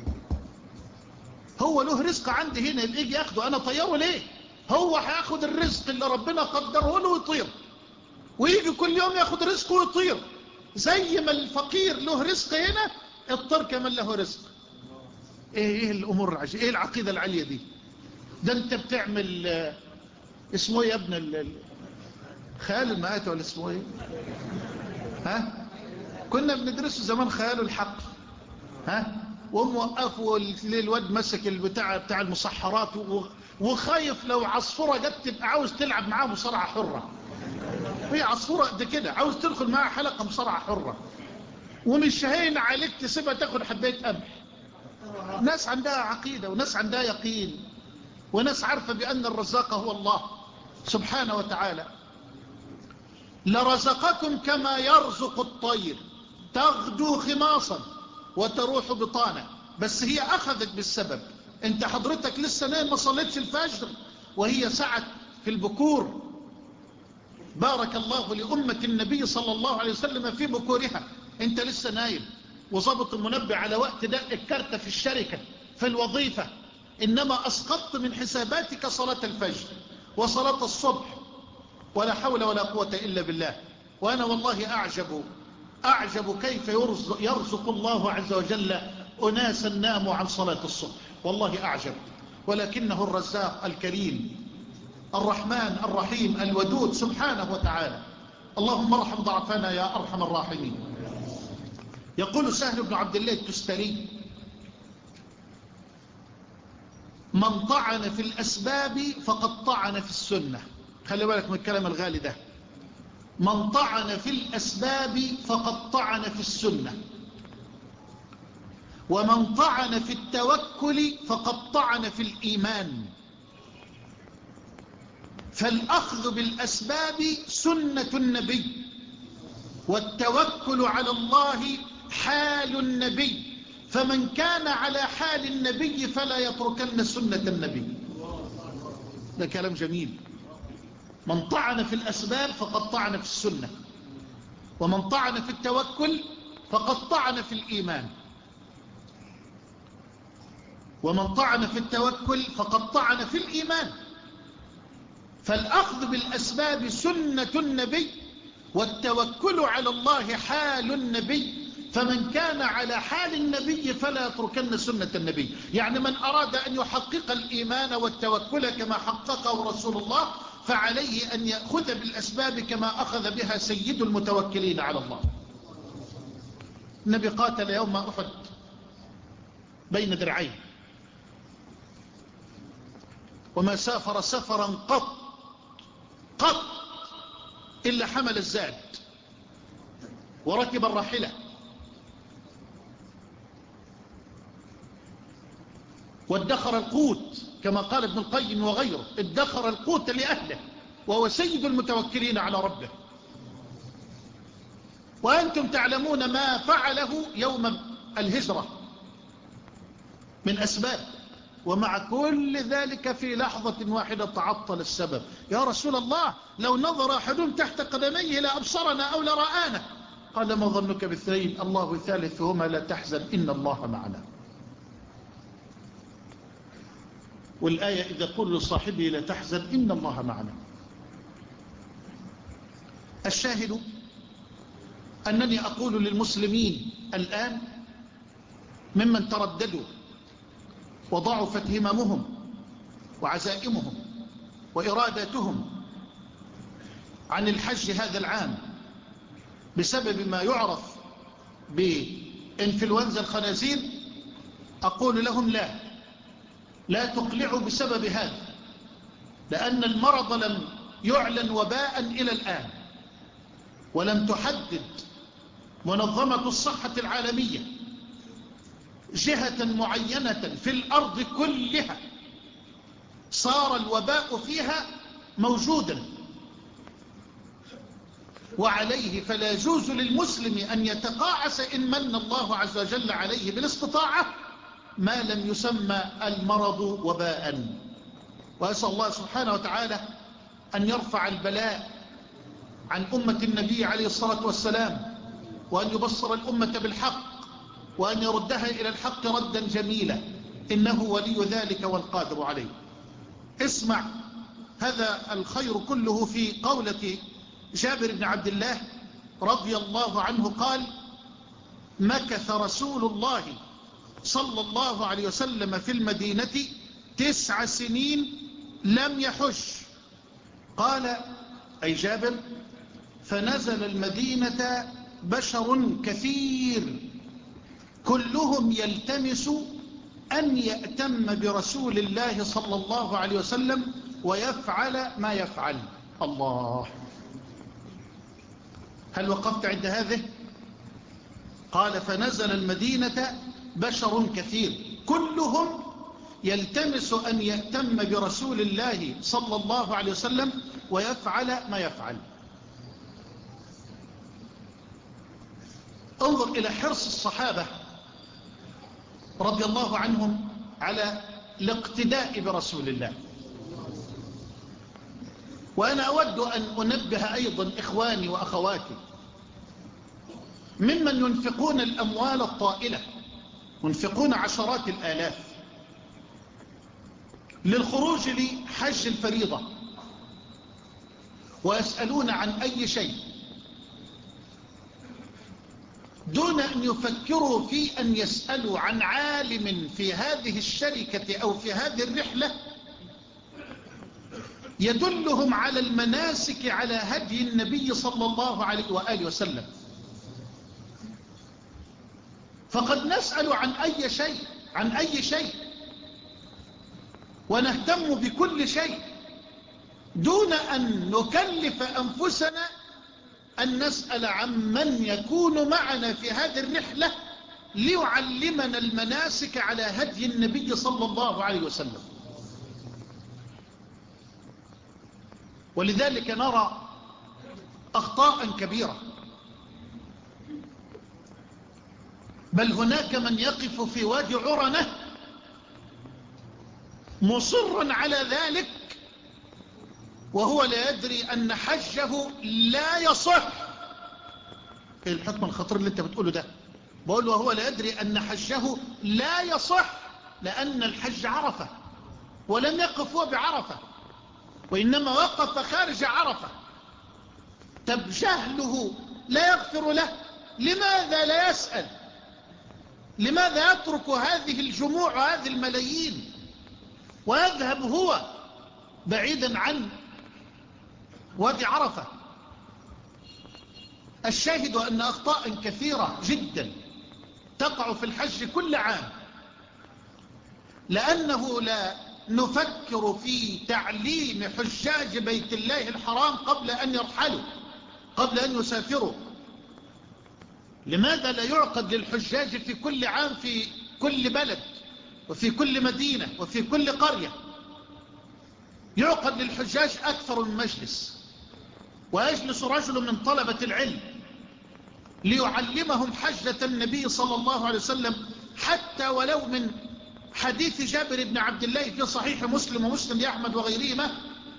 هو له رزق عندي هنا يجي ياخده، انا طيره ليه؟ هو هياخد الرزق اللي ربنا قدره له ويطير، ويجي كل يوم ياخد رزقه ويطير. زي ما الفقير له رزق هنا الطير كمان له رزق. ايه ايه الامور العجيبه، ايه العقيده العاليه دي؟ ده انت بتعمل اه اسمه ايه يا ابن خيال المآتة ولا اسمه ايه؟ ها كنا بندرسه زمان خيال الحق. ها وهم وقفوا الواد مسك البتاع بتاع المصحرات وخايف لو عصفوره جت تبقى عاوز تلعب معاه مصارعه حره. هي عصفوره قد كده عاوز تدخل معاها حلقه مصارعه حره، ومش هين عليك تسيبها تاخد حبايه قمح. ناس عندها عقيده وناس عندها يقين وناس عارفه بان الرزاق هو الله سبحانه وتعالى. لرزقكم كما يرزق الطير تغدو خماصا وتروح بطانا. بس هي أخذت بالسبب. انت حضرتك لسه نايم ما صليتش الفجر وهي سعت في البكور. بارك الله لأمة النبي صلى الله عليه وسلم في بكورها. انت لسه نايم وظبط المنبه على وقت دق الكارتة في الشركة في الوظيفة، إنما أسقطت من حساباتك صلاة الفجر وصلاة الصبح. ولا حول ولا قوة إلا بالله. وأنا والله أعجب أعجب كيف يرزق, يرزق الله عز وجل أناسا ناموا عن صلاة الصبح. والله أعجب، ولكنه الرزاق الكريم الرحمن الرحيم الودود سبحانه وتعالى. اللهم ارحم ضعفنا يا أرحم الراحمين. يقول سهل بن عبد الله التستري: من طعن في الأسباب فقد طعن في السنة. خلي بالك من الكلام الغالي ده. من طعن في الأسباب فقد طعن في السنة، ومن طعن في التوكل فقد طعن في الإيمان. فالأخذ بالأسباب سنة النبي، والتوكل على الله حال النبي، فمن كان على حال النبي فلا يتركن سنة النبي. ده كلام جميل. من طعن في الأسباب فقد طعن في السنة، ومن طعن في التوكل فقد طعن في الإيمان، ومن طعن في التوكل فقد طعن في الإيمان. فالأخذ بالأسباب سنة النبي، والتوكل على الله حال النبي، فمن كان على حال النبي فلا يتركن سنة النبي. يعني من أراد أن يحقق الإيمان والتوكل كما حققه رسول الله فعليه أن يأخذ بالأسباب كما أخذ بها سيد المتوكلين على الله. النبي قاتل يوم أحد بين درعين، وما سافر سفرا قط قط إلا حمل الزاد وركب الراحلة، وادخر القوت كما قال ابن القيم وغيره، ادخر القوت لأهله، وهو سيد المتوكلين على ربه. وأنتم تعلمون ما فعله يوم الهجرة من أسباب، ومع كل ذلك في لحظة واحدة تعطل السبب. يا رسول الله، لو نظر أحدهم تحت قدميه لأبصرنا أو لرآنا. قال: ما ظنك باثنين، الله ثالثهما، لا تحزن إن الله معنا. والآية: إذا قل لصاحبه لا تحزن إن الله معنا. الشاهد أنني أقول للمسلمين الآن ممن ترددوا وضعفت هممهم وعزائمهم وإراداتهم عن الحج هذا العام بسبب ما يعرف بإنفلونزا الخنازير، أقول لهم: لا لا تقلعوا بسبب هذا، لأن المرض لم يعلن وباء إلى الآن، ولم تحدد منظمة الصحة العالمية جهة معينة في الأرض كلها صار الوباء فيها موجودا. وعليه فلا يجوز للمسلم أن يتقاعس إن من الله عز وجل عليه بالاستطاعة ما لم يسمى المرض وباء. وأسأل الله سبحانه وتعالى أن يرفع البلاء عن أمة النبي عليه الصلاة والسلام، وأن يبصر الأمة بالحق، وأن يردها إلى الحق ردا جميلا، إنه ولي ذلك والقادر عليه. اسمع هذا الخير كله في قولة جابر بن عبد الله رضي الله عنه قال: مكث رسول الله صلى الله عليه وسلم في المدينة تسع سنين لم يحج. قال أي جابر: فنزل المدينة بشر كثير كلهم يلتمس أن يأتم برسول الله صلى الله عليه وسلم ويفعل ما يفعل. الله، هل وقفت عند هذه؟ قال: فنزل المدينة بشر كثير كلهم يلتمس أن يأتم برسول الله صلى الله عليه وسلم ويفعل ما يفعل. انظر إلى حرص الصحابة رضي الله عنهم على الاقتداء برسول الله. وأنا أود أن أنبه أيضا إخواني وأخواتي ممن ينفقون الأموال الطائلة، ينفقون عشرات الآلاف للخروج لحج الفريضة، ويسألون عن أي شيء دون أن يفكروا في أن يسألوا عن عالم في هذه الشركة أو في هذه الرحلة يدلهم على المناسك على هدي النبي صلى الله عليه وآله وسلم. فقد نسأل عن أي شيء عن أي شيء ونهتم بكل شيء دون أن نكلف أنفسنا أن نسأل عن من يكون معنا في هذه الرحلة ليعلمنا المناسك على هدي النبي صلى الله عليه وسلم. ولذلك نرى أخطاء كبيرة، بل هناك من يقف في وادي عرنة مصرا على ذلك وهو لا يدري أن حجه لا يصح. ايه الحكم الخطير اللي انت بتقوله ده؟ بقول له وهو لا يدري أن حجه لا يصح لأن الحج عرفة، ولم يقف هو بعرفة وإنما وقف خارج عرفة. طب جهله لا يغفر له، لماذا لا يسأل؟ لماذا يترك هذه الجموع وهذه الملايين ويذهب هو بعيدا عن وادي عرفة؟ الشاهد أن أخطاء كثيرة جدا تقع في الحج كل عام، لأنه لا نفكر في تعليم حجاج بيت الله الحرام قبل أن يرحلوا، قبل أن يسافروا. لماذا لا يعقد للحجاج في كل عام في كل بلد وفي كل مدينة وفي كل قرية يعقد للحجاج أكثر من مجلس، ويجلس رجل من طلبة العلم ليعلمهم حجة النبي صلى الله عليه وسلم، حتى ولو من حديث جابر بن عبد الله في صحيح مسلم ومسلم لأحمد وغيرهما،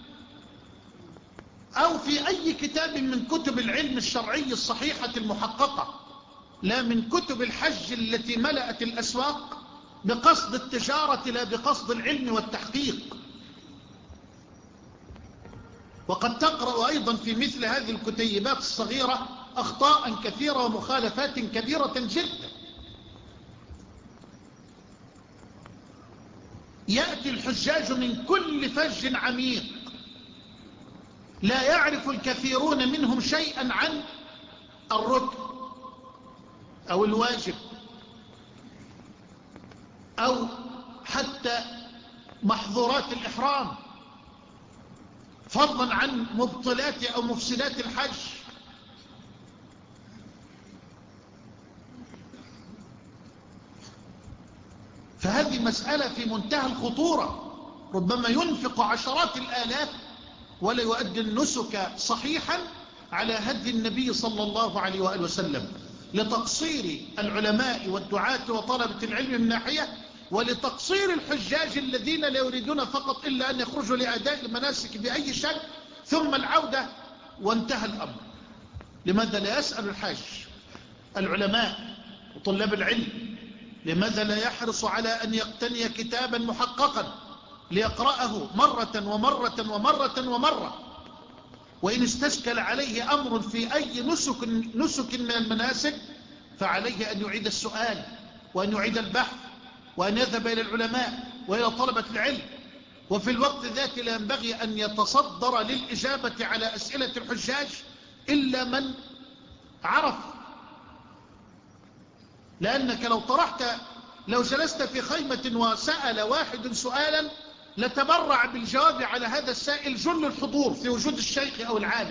أو في أي كتاب من كتب العلم الشرعي الصحيحة المحققة، لا من كتب الحج التي ملأت الأسواق بقصد التجارة لا بقصد العلم والتحقيق. وقد تقرأ أيضا في مثل هذه الكتيبات الصغيرة أخطاء كثيرة ومخالفات كبيرة جدا. يأتي الحجاج من كل فج عميق لا يعرف الكثيرون منهم شيئا عن الركن أو الواجب أو حتى محظورات الإحرام، فضلا عن مبطلات أو مفسدات الحج. فهذه مسألة في منتهى الخطورة، ربما ينفق عشرات الآلاف ولا يؤدي النسك صحيحا على هدي النبي صلى الله عليه وآله وسلم، لتقصير العلماء والدعاة وطلبة العلم من ناحية، ولتقصير الحجاج الذين لا يريدون فقط إلا أن يخرجوا لأداء المناسك بأي شكل ثم العودة وانتهى الأمر. لماذا لا يسأل الحاج العلماء وطلاب العلم؟ لماذا لا يحرص على أن يقتني كتابا محققا ليقرأه مرة ومرة ومرة ومرة؟ وإن استشكل عليه أمر في أي نسك, نسك من المناسك فعليه أن يعيد السؤال وأن يعيد البحث وأن يذهب إلى العلماء وإلى طلبة العلم. وفي الوقت ذاك لا ينبغي أن يتصدر للإجابة على أسئلة الحجاج إلا من عرف، لأنك لو طرحت لو جلست في خيمة وسأل واحد سؤالا لتبرع بالجواب على هذا السائل جل الحضور في وجود الشيخ أو العالم.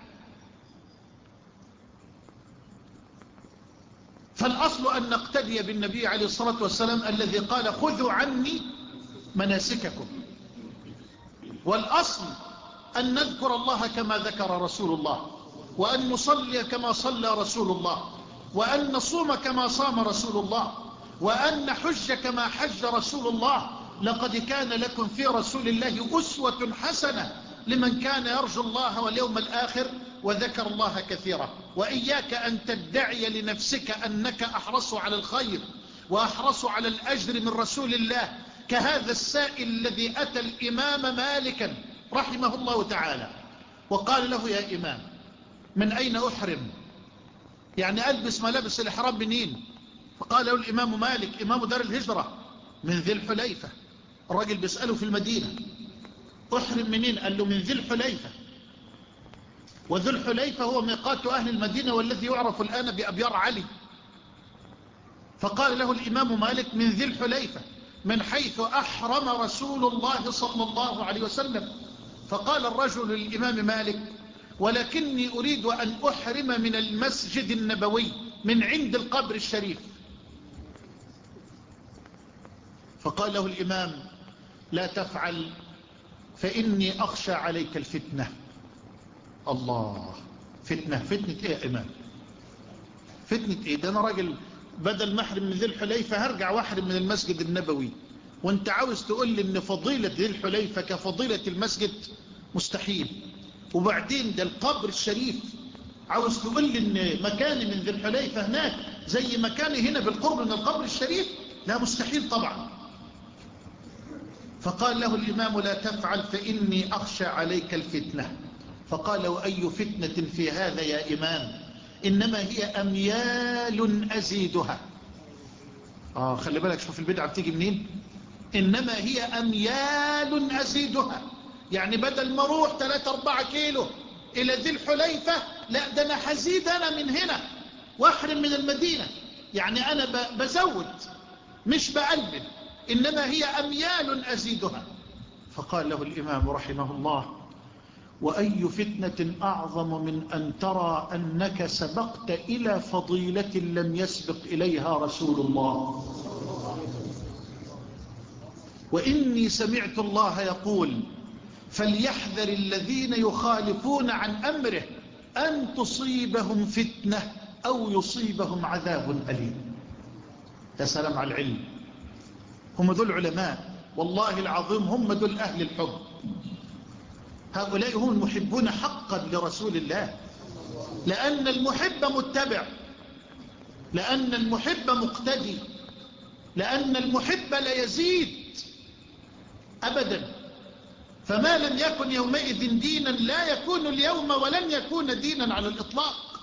فالأصل أن نقتدي بالنبي عليه الصلاة والسلام الذي قال خذوا عني مناسككم، والأصل أن نذكر الله كما ذكر رسول الله، وأن نصلي كما صلى رسول الله، وأن نصوم كما صام رسول الله، وأن حج كما حج رسول الله. لقد كان لكم في رسول الله أسوة حسنة لمن كان يرجو الله واليوم الآخر وذكر الله كثيرا. وإياك أن تدعي لنفسك أنك أحرص على الخير وأحرص على الأجر من رسول الله كهذا السائل الذي أتى الإمام مالكا رحمه الله تعالى وقال له: يا إمام، من أين أحرم؟ يعني ألبس ملابس الإحرام منين؟ فقال له الإمام مالك إمام دار الهجرة: من ذي الحليفة. الرجل بيسأله في المدينة: أحرم منين؟ قال له: من ذي الحليفة. وذو الحليفة هو ميقات أهل المدينة والذي يعرف الآن بأبيار علي. فقال له الإمام مالك: من ذي الحليفة، من حيث أحرم رسول الله صلى الله عليه وسلم. فقال الرجل للإمام مالك: ولكني أريد أن أحرم من المسجد النبوي من عند القبر الشريف. فقال له الإمام: لا تفعل، فإني أخشى عليك الفتنة. الله، فتنة؟ فتنة إيه يا إمام؟ فتنة إيه؟ ده أنا راجل بدل محرم من ذي الحليفة هرجع واحرم من المسجد النبوي، وانت عاوز تقول لي ان فضيلة ذي الحليفة كفضيلة المسجد؟ مستحيل. وبعدين ده القبر الشريف، عاوز تقول لي ان مكاني من ذي الحليفة هناك زي مكاني هنا بالقرب من القبر الشريف؟ لا، مستحيل طبعا. فقال له الإمام: لا تفعل، فإني أخشى عليك الفتنة. فقال: وأي فتنة في هذا يا إمام؟ إنما هي أميال أزيدها. آه خلي بالك، شوف البدعة بتيجي منين. إنما هي أميال أزيدها، يعني بدل ما اروح ثلاثة أربعة كيلو إلى ذي الحليفة، لا، ده أنا هزيد أنا من هنا واحرم من المدينة. يعني أنا بزود مش بقلل، إنما هي أميال أزيدها. فقال له الإمام رحمه الله: وأي فتنة أعظم من أن ترى أنك سبقت إلى فضيلة لم يسبق إليها رسول الله. وإني سمعت الله يقول: فليحذر الذين يخالفون عن أمره أن تصيبهم فتنة أو يصيبهم عذاب أليم. يا سلام على العلم. هم ذو العلماء، والله العظيم هم ذو أهل الحب. هؤلاء هم المحبون حقا لرسول الله، لأن المحب متبع، لأن المحب مقتدي، لأن المحب لا يزيد أبدا. فما لم يكن يومئذ دينا لا يكون اليوم ولن يكون دينا على الإطلاق.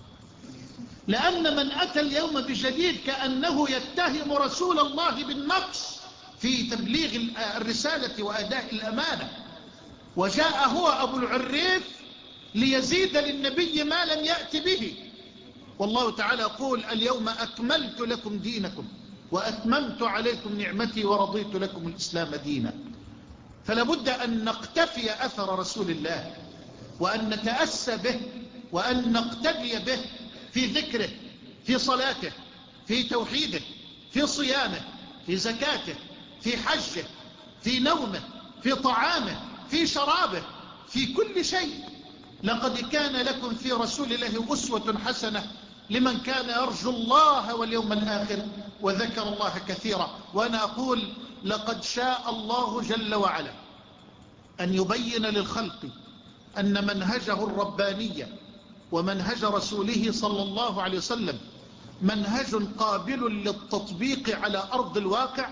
لأن من أتى اليوم بجديد كأنه يتهم رسول الله بالنقص في تبليغ الرسالة وأداء الأمانة، وجاء هو أبو العريف ليزيد للنبي ما لم يأت به. والله تعالى يقول: اليوم أكملت لكم دينكم وأتممت عليكم نعمتي ورضيت لكم الإسلام دينا. فلا بد أن نقتفي أثر رسول الله، وأن نتأسى به، وأن نقتدي به في ذكره، في صلاته، في توحيده، في صيامه، في زكاته، في حجه، في نومه، في طعامه، في شرابه، في كل شيء. لقد كان لكم في رسول الله أسوة حسنة لمن كان يرجو الله واليوم الآخر وذكر الله كثيرا. وأنا أقول: لقد شاء الله جل وعلا أن يبين للخلق أن منهجه الربانية ومنهج رسوله صلى الله عليه وسلم منهج قابل للتطبيق على أرض الواقع،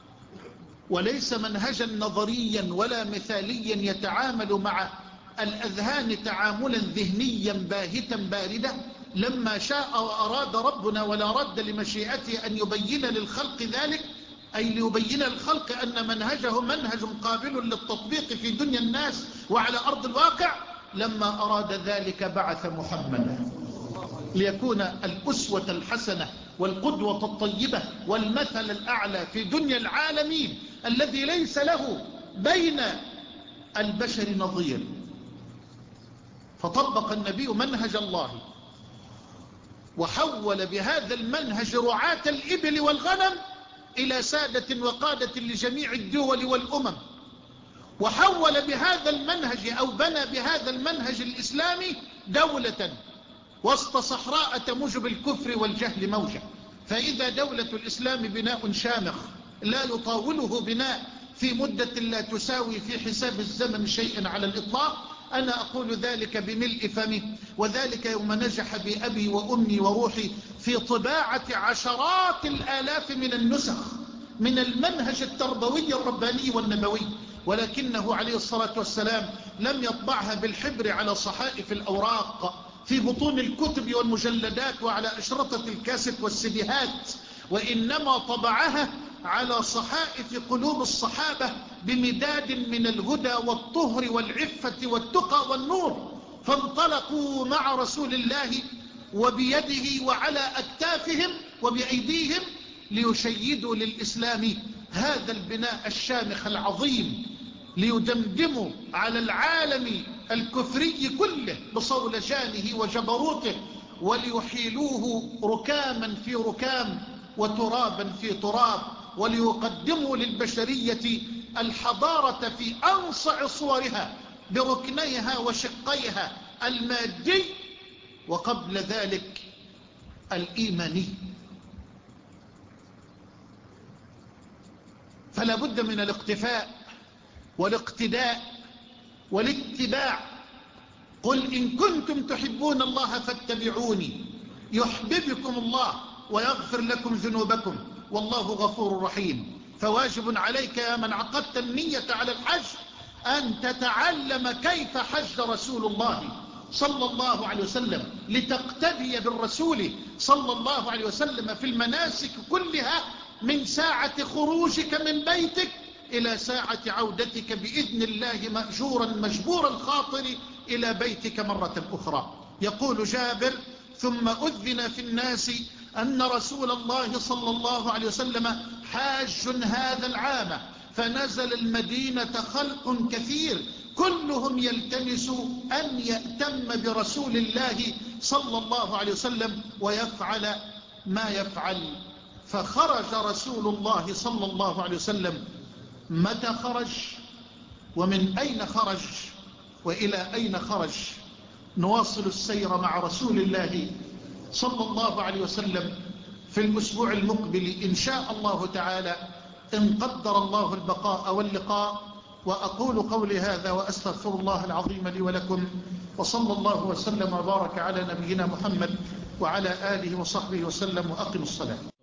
وليس منهجا نظريا ولا مثاليا يتعامل مع الأذهان تعاملا ذهنيا باهتا باردا. لما شاء وأراد ربنا ولا رد لمشيئته أن يبين للخلق ذلك، أي ليبين للخلق أن منهجه منهج قابل للتطبيق في دنيا الناس وعلى أرض الواقع، لما أراد ذلك بعث محمدا ليكون الأسوة الحسنة والقدوة الطيبة والمثل الأعلى في دنيا العالمين الذي ليس له بين البشر نظير. فطبق النبي منهج الله، وحول بهذا المنهج رعاة الإبل والغنم إلى سادة وقادة لجميع الدول والأمم، وحول بهذا المنهج أو بنى بهذا المنهج الإسلامي دولة وسط صحراء تموج بالكفر والجهل موجة. فإذا دولة الإسلام بناء شامخ لا يطاوله بناء في مدة لا تساوي في حساب الزمن شيئا على الإطلاق، أنا أقول ذلك بملء فمي، وذلك يوم نجح بأبي وأمي وروحي في طباعة عشرات الآلاف من النسخ من المنهج التربوي الرباني والنبوي، ولكنه عليه الصلاة والسلام لم يطبعها بالحبر على صحائف الأوراق في بطون الكتب والمجلدات وعلى أشرطة الكاسيت والسيديهات، وإنما طبعها على صحائف قلوب الصحابة بمداد من الهدى والطهر والعفة والتقى والنور، فانطلقوا مع رسول الله وبيده وعلى أكتافهم وبأيديهم ليشيدوا للإسلام هذا البناء الشامخ العظيم، ليدمدموا على العالم الكفري كله بصولجانه وجبروته، وليحيلوه ركاما في ركام وترابا في تراب، وليقدموا للبشرية الحضارة في أنصع صورها بركنيها وشقيها المادي، وقبل ذلك الإيماني. فلا بد من الاقتفاء والاقتداء والاتباع. قل إن كنتم تحبون الله فاتبعوني يحببكم الله ويغفر لكم ذنوبكم والله غفور رحيم. فواجب عليك يا من عقدت النية على الحج أن تتعلم كيف حج رسول الله صلى الله عليه وسلم، لتقتدي بالرسول صلى الله عليه وسلم في المناسك كلها، من ساعة خروجك من بيتك إلى ساعة عودتك بإذن الله مأجورا مجبور الخاطر إلى بيتك مرة أخرى. يقول جابر: ثم أذن في الناس أن رسول الله صلى الله عليه وسلم حاج هذا العام، فنزل المدينة خلق كثير كلهم يلتمس أن يأتم برسول الله صلى الله عليه وسلم ويفعل ما يفعل. فخرج رسول الله صلى الله عليه وسلم. متى خرج ومن أين خرج وإلى أين خرج؟ نواصل السير مع رسول الله صلى الله عليه وسلم في الأسبوع المقبل إن شاء الله تعالى، إن قدر الله البقاء واللقاء. وأقول قولي هذا وأستغفر الله العظيم لي ولكم، وصلى الله وسلم وبارك على نبينا محمد وعلى آله وصحبه وسلم، وأقم الصلاة.